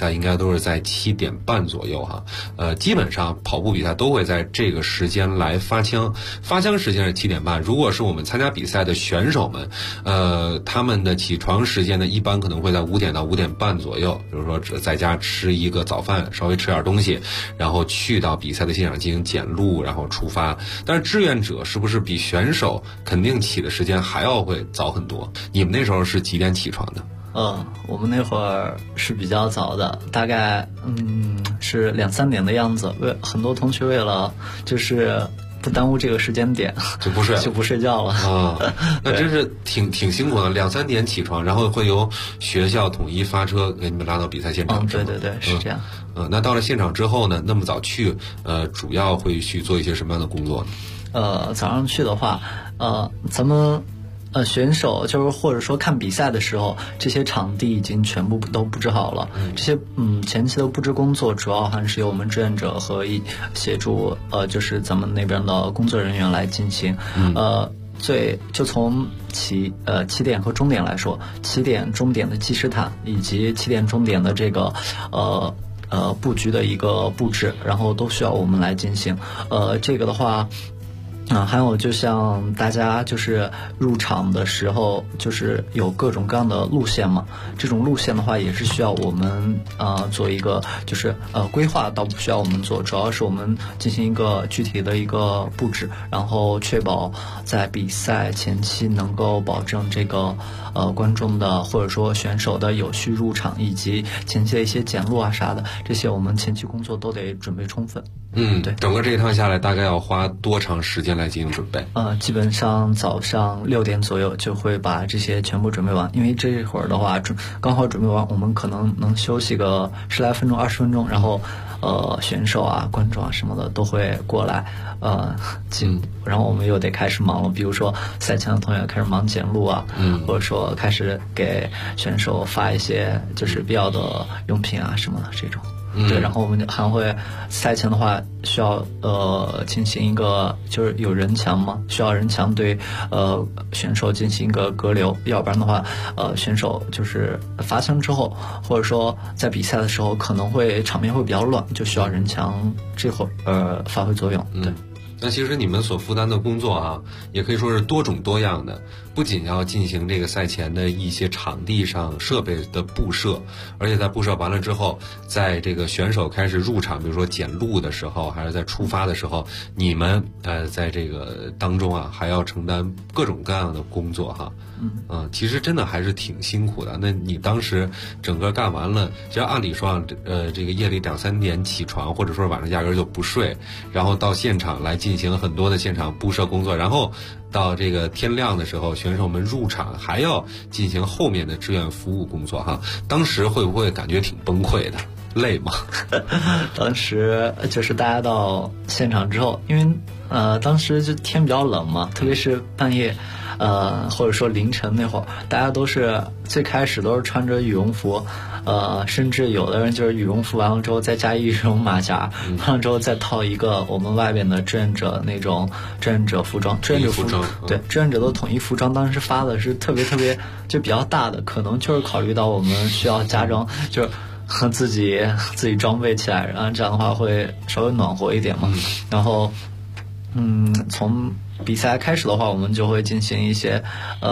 都是在7点半左右哈。基本上跑步比赛都会在这个时间来发枪，发枪时间是7点半。如果是我们参加比赛的选手们，他们的起床时间呢，一般可能会在5点到5点半左右，比如说在家吃一个早饭，稍微吃点东西，然后去到比赛的现场进行检录，然后出发。但是志愿者是不是比选手肯定起的时间还要会早很多？你们那时候是几点起床的？ 我们那会儿是比较早的，大概是2、3点的样子。很多同学为了就是不耽误这个时间点， 就不睡觉了啊。那真是挺辛苦的，2、3点起床，然后会由学校统一发车给你们拉到比赛现场。 对，是这样。 那到了现场之后呢，那么早去，主要会去做一些什么样的工作呢？早上去的话，咱们选手就是或者说看比赛的时候，这些场地已经全部都布置好了。这些前期的布置工作主要还是由我们志愿者和协助就是咱们那边的工作人员来进行。就从起点和终点来说，起点终点的计时毯以及起点终点的这个布局的一个布置，然后都需要我们来进行。这个的话。还有就像大家就是入场的时候，就是有各种各样的路线嘛。这种路线的话，也是需要我们做一个就是规划，倒不需要我们做，主要是我们进行一个具体的一个布置，然后确保在比赛前期能够保证这个观众的或者说选手的有序入场，以及前期的一些检录啊啥的，这些我们前期工作都得准备充分。 对，整个这一趟下来大概要花多长时间来进行准备？ 基本上早上6点左右就会把这些全部准备完，因为这会儿的话刚好准备完，我们可能能休息个10来分钟、20分钟，然后选手啊、观众啊什么的都会过来，然后我们又得开始忙了，比如说赛前的同学开始忙检录啊，或者说开始给选手发一些就是必要的用品啊什么的这种。对，然后我们还会赛前的话需要进行一个就是有人墙嘛，需要人墙对选手进行一个隔留，要不然的话选手就是发枪之后，或者说在比赛的时候可能会场面会比较乱，就需要人墙这会儿发挥作用。对。 那其实你们所负担的工作啊，也可以说是多种多样的，不仅要进行这个赛前的一些场地上设备的布设，而且在布设完了之后，在这个选手开始入场，比如说检录的时候，还是在出发的时候，你们在这个当中啊，还要承担各种各样的工作哈。其实真的还是挺辛苦的。那你当时整个干完了，其实按理说这个夜里2、3点起床，或者说晚上压根就不睡，然后到现场来进行很多的现场布设工作，然后到这个天亮的时候，选手们入场还要进行后面的志愿服务工作哈。当时会不会感觉挺崩溃的？累吗？ 当时就是大家到现场之后，因为当时就天比较冷嘛，特别是半夜或者说凌晨那会儿，大家都是最开始都是穿着羽绒服，甚至有的人就是羽绒服完了之后再加一羽绒马甲，完了之后再套一个我们外边的志愿者那种志愿者服装，志愿者服装，对，志愿者的统一服装当时发的是特别就比较大的，可能就是考虑到我们需要加装，就是和自己装备起来，然后这样的话会稍微暖和一点嘛。然后从比赛开始的话，我们就会进行一些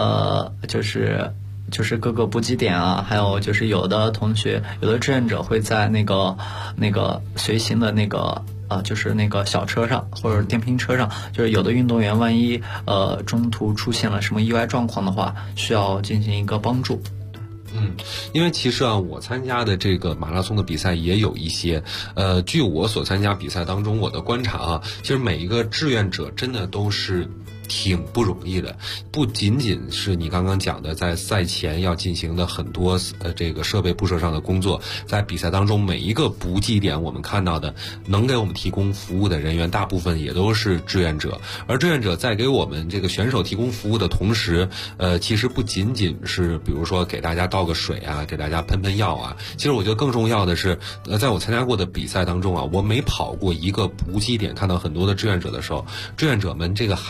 就是各个补给点啊，还有就是有的同学有的志愿者会在那个随行的那个就是那个小车上或者电瓶车上，就是有的运动员万一中途出现了什么意外状况的话，需要进行一个帮助。 因为其实啊，我参加的这个马拉松的比赛也有一些，据我所参加比赛当中我的观察啊，其实每一个志愿者真的都是挺不容易的，不仅仅是你刚刚讲的在赛前要进行的很多这个设备布设上的工作，在比赛当中每一个补给点我们看到的能给我们提供服务的人员大部分也都是志愿者，而志愿者在给我们这个选手提供服务的同时，其实不仅仅是比如说给大家倒个水啊，给大家喷药啊，其实我觉得更重要的是在我参加过的比赛当中啊，我每跑过一个补给点看到很多的志愿者的时候，志愿者们这个喊加油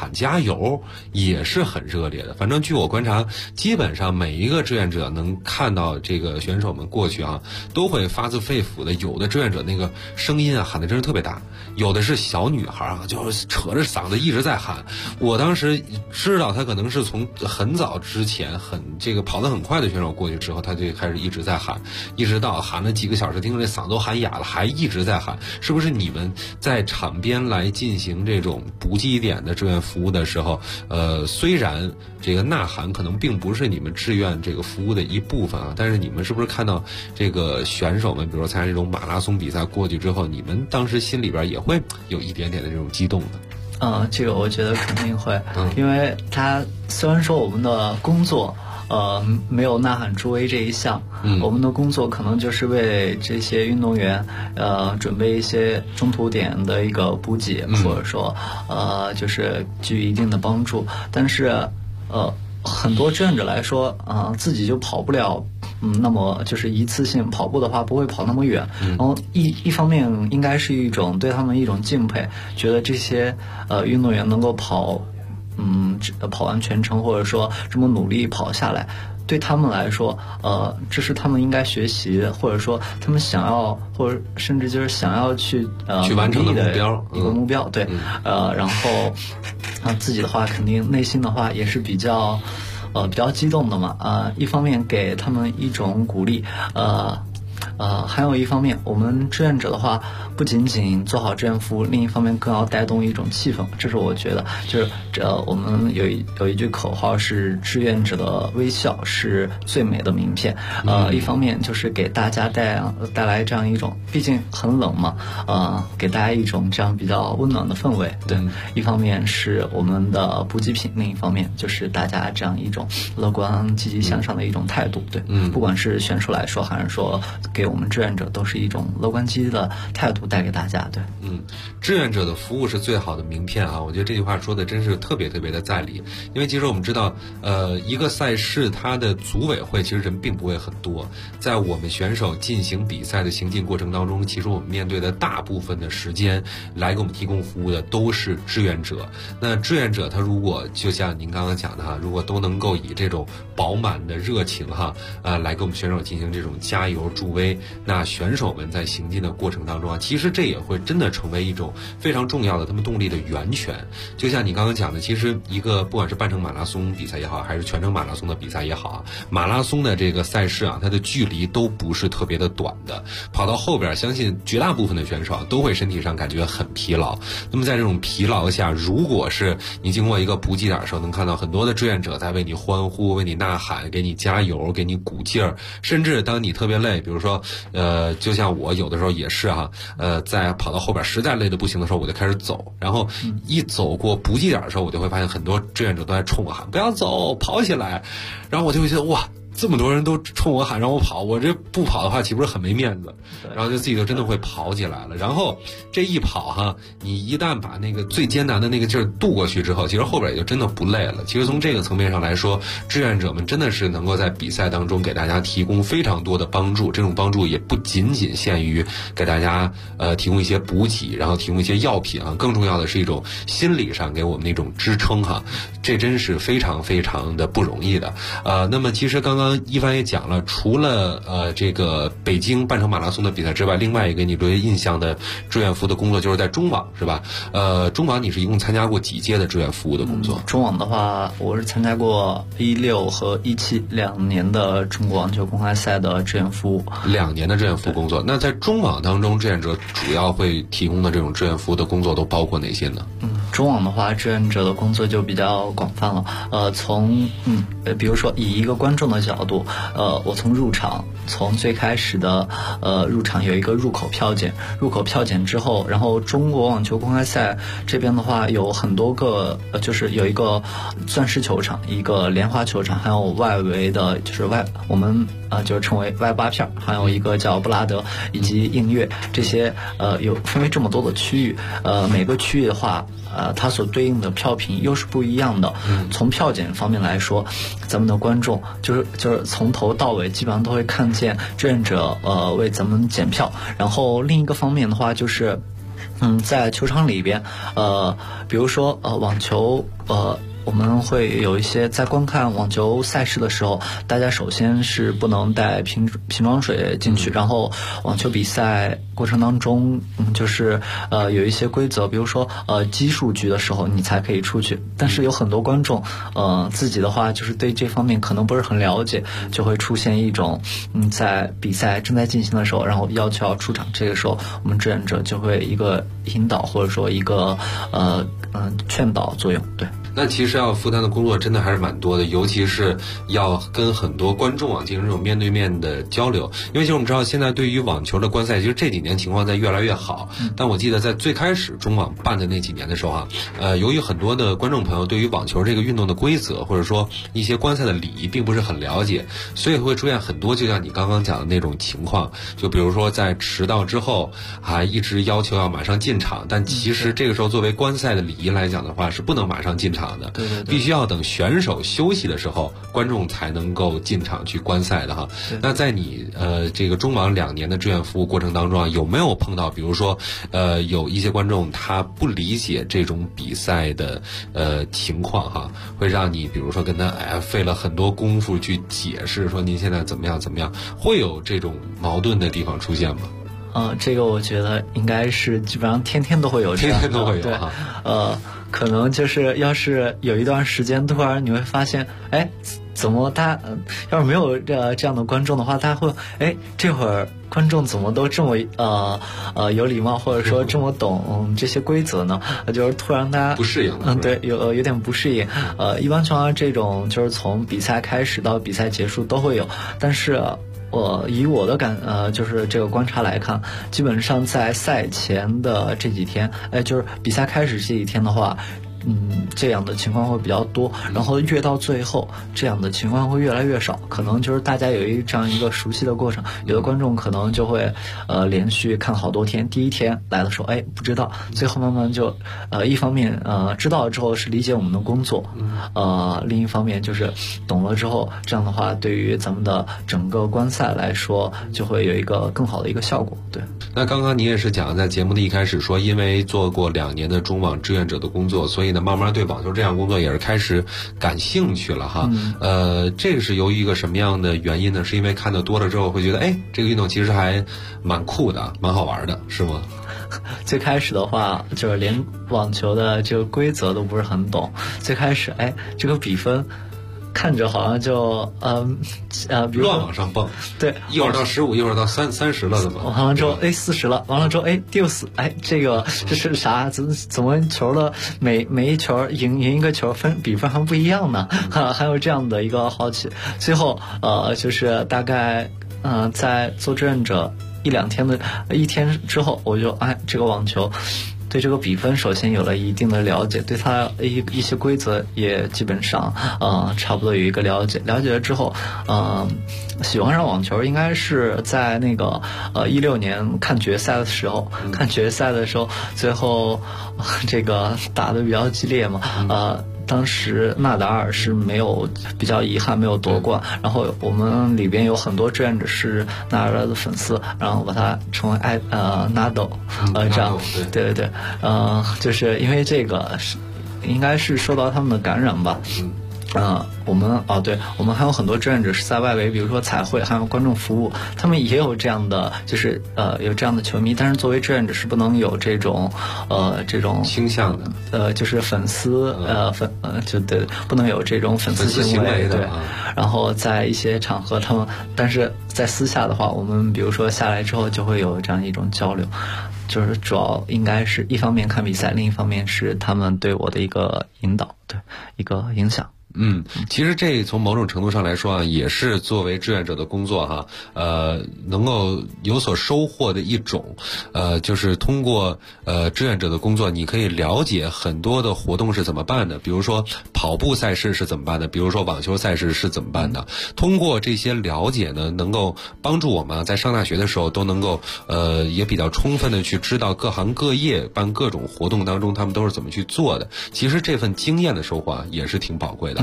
油也是很热烈的。反正据我观察，基本上每一个志愿者能看到这个选手们过去啊，都会发自肺腑的。有的志愿者那个声音啊喊的真是特别大，有的是小女孩啊，就是扯着嗓子一直在喊。我当时知道他可能是从很早之前这个跑得很快的选手过去之后，他就开始一直在喊，一直到喊了几个小时，听着这嗓子都喊哑了，还一直在喊。是不是你们在场边来进行这种补给点的志愿服务的时候，虽然这个呐喊可能并不是你们志愿这个服务的一部分啊，但是你们是不是看到这个选手们，比如说参加这种马拉松比赛过去之后，你们当时心里边也会有一点点的这种激动的？ 这个我觉得肯定会，因为他虽然说我们的工作没有呐喊助威这一项，我们的工作可能就是为这些运动员准备一些中途点的一个补给，或者说就是给予一定的帮助，但是很多志愿者来说自己就跑不了那么就是一次性跑步的话不会跑那么远，然后一方面应该是一种对他们一种敬佩，觉得这些运动员能够跑完全程，或者说这么努力跑下来，对他们来说这是他们应该学习，或者说他们想要，或者甚至就是想要去完成的目标， 一个目标，对，然后自己的话肯定内心的话也是比较激动的嘛，一方面给他们一种鼓励，还有一方面，我们志愿者的话，不仅仅做好志愿服务，另一方面更要带动一种气氛。这是我觉得，就是我们有一句口号是“志愿者的微笑是最美的名片”。一方面就是给大家带来这样一种，毕竟很冷嘛，给大家一种这样比较温暖的氛围。对，一方面是我们的补给品，另一方面就是大家这样一种乐观、积极向上的一种态度。对，不管是选手来说，还是说给我们志愿者，都是一种乐观积极的态度带给大家。对， 志愿者的服务是最好的名片啊！我觉得这句话说的真是特别特别的在理，因为其实我们知道，一个赛事它的组委会其实人并不会很多，在我们选手进行比赛的行进过程当中，其实我们面对的大部分的时间来给我们提供服务的都是志愿者。那志愿者他如果就像您刚刚讲的哈，如果都能够以这种饱满的热情哈，来给我们选手进行这种加油助威，那选手们在行进的过程当中啊，其实这也会真的成为一种非常重要的他们动力的源泉。就像你刚刚讲的，其实一个不管是半程马拉松比赛也好，还是全程马拉松的比赛也好啊，马拉松的这个赛事啊，它的距离都不是特别的短的，跑到后边相信绝大部分的选手都会身体上感觉很疲劳。那么在这种疲劳下，如果是你经过一个补给点的时候，能看到很多的志愿者在为你欢呼，为你呐喊，给你加油，给你鼓劲儿，甚至当你特别累，比如说就像我有的时候也是哈，在跑到后边实在累得不行的时候，我就开始走，然后一走过补给点的时候，我就会发现很多志愿者都在冲我喊不要走，跑起来，然后我就会觉得哇，这么多人都冲我喊让我跑，我这不跑的话岂不是很没面子？然后就自己就真的会跑起来了。然后这一跑哈，你一旦把那个最艰难的那个劲儿渡过去之后，其实后边也就真的不累了。其实从这个层面上来说，志愿者们真的是能够在比赛当中给大家提供非常多的帮助。这种帮助也不仅仅限于给大家提供一些补给，然后提供一些药品啊，更重要的是一种心理上给我们那种支撑哈。这真是非常非常的不容易的。那么其实刚刚一帆也讲了，除了这个北京半程马拉松的比赛之外，另外一个你留下印象的志愿服务的工作就是在中网，是吧？中网你是一共参加过几届的志愿服务的工作？ 中网的话，我是参加过16和17-2年的中国网球公开赛的志愿服务 ，2年的志愿服务工作。那在中网当中，志愿者主要会提供的这种志愿服务的工作都包括哪些呢？ 中网的话，志愿者的工作就比较广泛了。从比如说以一个观众的角度，我从入场，从最开始的入场有一个入口票检，入口票检之后，然后中国网球公开赛这边的话有很多个，就是有一个钻石球场，一个莲花球场，还有外围的就是我们就是称为外八片，还有一个叫布拉德以及映月，这些有分为这么多的区域，每个区域的话它所对应的票品又是不一样的。从票检方面来说，咱们的观众就是从头到尾基本上都会看见志愿者为咱们检票。然后另一个方面的话就是在球场里边，比如说网球，我们会有一些在观看网球赛事的时候，大家首先是不能带瓶装水进去，然后网球比赛过程当中，就是有一些规则，比如说奇数局的时候你才可以出去，但是有很多观众自己的话就是对这方面可能不是很了解，就会出现一种在比赛正在进行的时候，然后要求要出场，这个时候我们志愿者就会一个引导或者说一个劝导作用，对。 那其实要负担的工作真的还是蛮多的，尤其是要跟很多观众进行这种面对面的交流。因为其实我们知道，现在对于网球的观赛，其实这几年情况在越来越好。但我记得在最开始中网办的那几年的时候由于很多的观众朋友对于网球这个运动的规则，或者说一些观赛的礼仪并不是很了解，所以会出现很多就像你刚刚讲的那种情况，就比如说在迟到之后还一直要求要马上进场，但其实这个时候作为观赛的礼仪来讲的话，是不能马上进场的， 对， 必须要等选手休息的时候，观众才能够进场去观赛的哈。那在你这个中网2年的志愿服务过程当中有没有碰到，比如说有一些观众他不理解这种比赛的情况哈，会让你比如说跟他费了很多功夫去解释说您现在怎么样，会有这种矛盾的地方出现吗？ 这个我觉得应该是基本上天天都会有这样的， 天天都会有对，可能就是要是有一段时间突然你会发现，怎么要是没有这样的观众的话，他会这会儿观众怎么都这么有礼貌，或者说这么懂这些规则呢？就是突然他不适应， 对，有点不适应。一般情况下这种就是从比赛开始到比赛结束都会有，但是以我的就是这个观察来看，基本上在赛前的这几天，就是比赛开始这几天的话，这样的情况会比较多，然后越到最后，这样的情况会越来越少。可能就是大家有这样一个熟悉的过程，有的观众可能就会连续看好多天，第一天来的时候不知道，最后慢慢就一方面知道了之后是理解我们的工作，另一方面就是懂了之后，这样的话对于咱们的整个观赛来说就会有一个更好的一个效果。对。 那刚刚你也是讲在节目的一开始说，因为做过2年的中网志愿者的工作，所以呢慢慢对网球这项工作也是开始感兴趣了哈。这个是由于一个什么样的原因呢？是因为看得多了之后会觉得这个运动其实还蛮酷的，蛮好玩的，是吗？ 最开始的话就是连网球的这个规则都不是很懂，最开始这个比分看着好像就比如乱往上蹦， 对， 一会儿到15，一会儿到30了，怎么？ 完了之后40了，完了之后第4，这是啥？怎么球的每一球赢一个球比分还不一样呢？还有这样的一个好奇。最后就是大概在做志愿者1天之后，我就这个网球对这个比分首先有了一定的了解，对它一些规则也基本上差不多有一个了解。了解了之后，喜欢上网球应该是在那个16年看决赛的时候，最后这个打得比较激烈嘛，当时纳达尔是比较遗憾没有夺冠，然后我们里边有很多志愿者是纳达尔的粉丝，然后把他称为Nadal，这样，对，就是因为这个应该是受到他们的感染吧。我们还有很多志愿者是在外围，比如说彩绘，还有观众服务，他们也有这样的，就是有这样的球迷，但是作为志愿者是不能有这种倾向的，就是粉丝就对，不能有这种粉丝行为的。 对，然后在一些场合他们，但是在私下的话，我们比如说下来之后就会有这样一种交流。就是主要应该是一方面看比赛，另一方面是他们对我的一个引导，对，一个影响。 其实这从某种程度上来说也是作为志愿者的工作哈，能够有所收获的一种，就是通过志愿者的工作，你可以了解很多的活动是怎么办的，比如说跑步赛事是怎么办的，比如说网球赛事是怎么办的。通过这些了解呢，能够帮助我们在上大学的时候都能够也比较充分的去知道各行各业办各种活动当中他们都是怎么去做的。其实这份经验的收获也是挺宝贵的。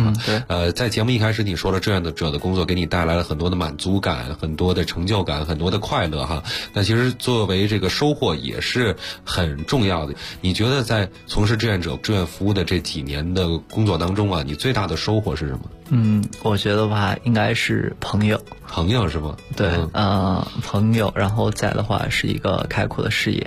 哈。在节目一开始你说了志愿者的工作给你带来了很多的满足感、很多的成就感、很多的快乐哈。那其实作为这个收获也是很重要的。你觉得在从事志愿服务的这几年的工作当中啊，你最大的收获是什么？ 我觉得吧，应该是朋友是吗？ 对，朋友，然后再的话是一个开阔的视野。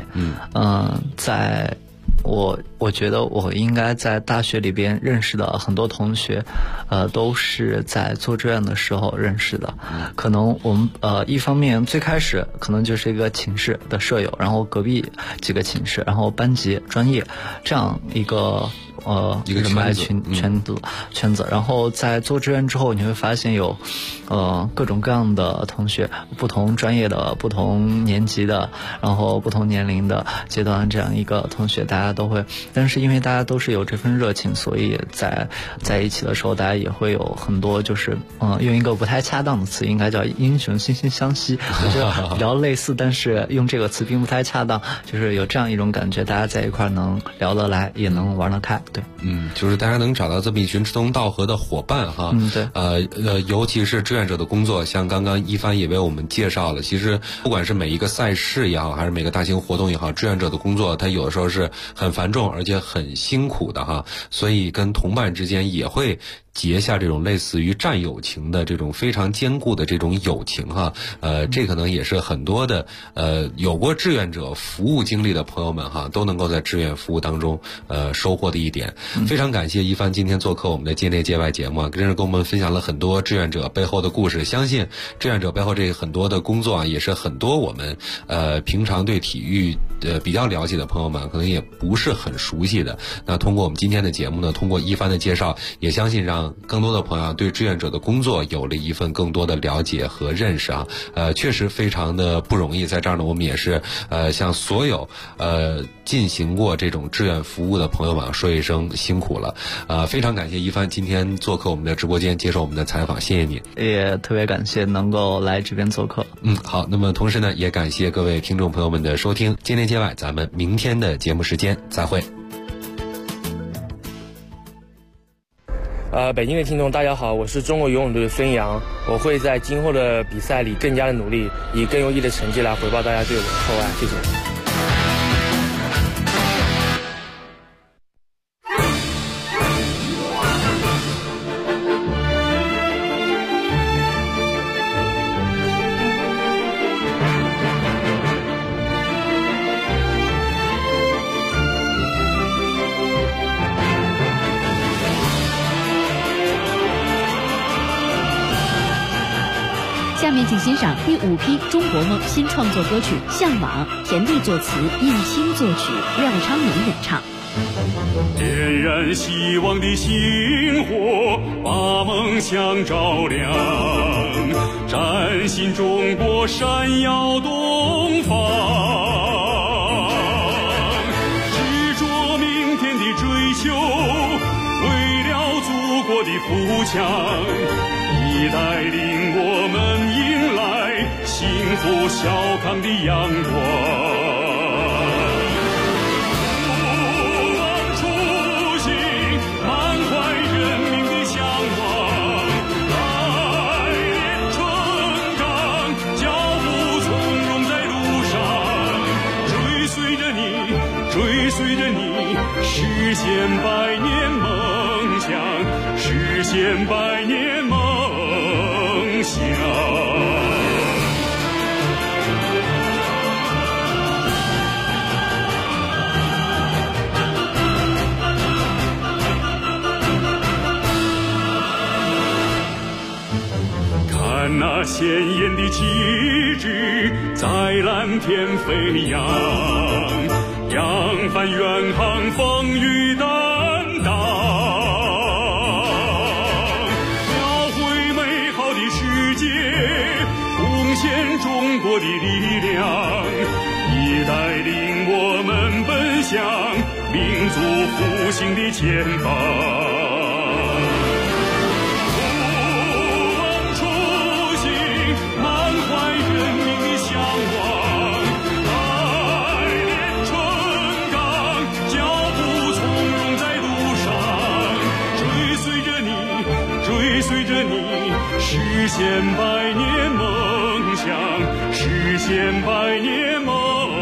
我觉得我应该在大学里边认识的很多同学，都是在做志愿的时候认识的。可能我们一方面最开始可能就是一个寝室的舍友，然后隔壁几个寝室，然后班级、专业这样一个人脉圈子，然后在做志愿之后，你会发现有各种各样的同学，不同专业的、不同年级的，然后不同年龄的阶段这样一个同学，大家都会，但是因为大家都是有这份热情，所以在一起的时候，大家也会有很多就是用一个不太恰当的词，应该叫英雄惺惺相惜，我觉得比较类似，但是用这个词并不太恰当，就是有这样一种感觉，大家在一块能聊得来，也能玩得开。对， 就是大家能找到这么一群志同道合的伙伴哈。对，尤其是志愿者的工作，像刚刚一帆也为我们介绍了，其实不管是每一个赛事也好，还是每个大型活动也好，志愿者的工作它有的时候是很繁重而且很辛苦的哈，所以跟同伴之间也会结下这种类似于战友情的这种非常坚固的这种友情哈。这可能也是很多的有过志愿者服务经历的朋友们哈，都能够在志愿服务当中收获的一点。非常感谢一帆今天做客我们的界内界外节目，真是跟我们分享了很多志愿者背后的故事。相信志愿者背后这很多的工作啊，也是很多我们平常对体育比较了解的朋友们可能也不是很熟悉的。那通过我们今天的节目呢，通过一帆的介绍，也相信让更多的朋友对志愿者的工作有了一份更多的了解和认识啊。确实非常的不容易。在这儿呢，我们也是向所有进行过这种志愿服务的朋友们说一声辛苦了。非常感谢一帆今天做客我们的直播间，接受我们的采访，谢谢你。 也特别感谢能够来这边做客。 好，那么同时呢，也感谢各位听众朋友们的收听，界内界外，咱们明天的节目时间再会。 北京的听众大家好，我是中国游泳队的孙杨，我会在今后的比赛里更加的努力，以更优异的成绩来回报大家对我的厚爱，谢谢。 下面请欣赏第5批中国梦新创作歌曲《向往》，田地作词，应钦作曲，廖昌永演唱。 点燃希望的星火，把梦想照亮，崭新中国闪耀东方，执着明天的追求，为了祖国的富强，已带领我们迎来幸福小康的阳光。实现百年梦想，实现百年梦想。看那鲜艳的旗帜在蓝天飞扬，扬帆远航，风雨担当，描绘美好的世界，贡献中国的力量，已带领我们奔向民族复兴的前方。 实现百年梦想，实现百年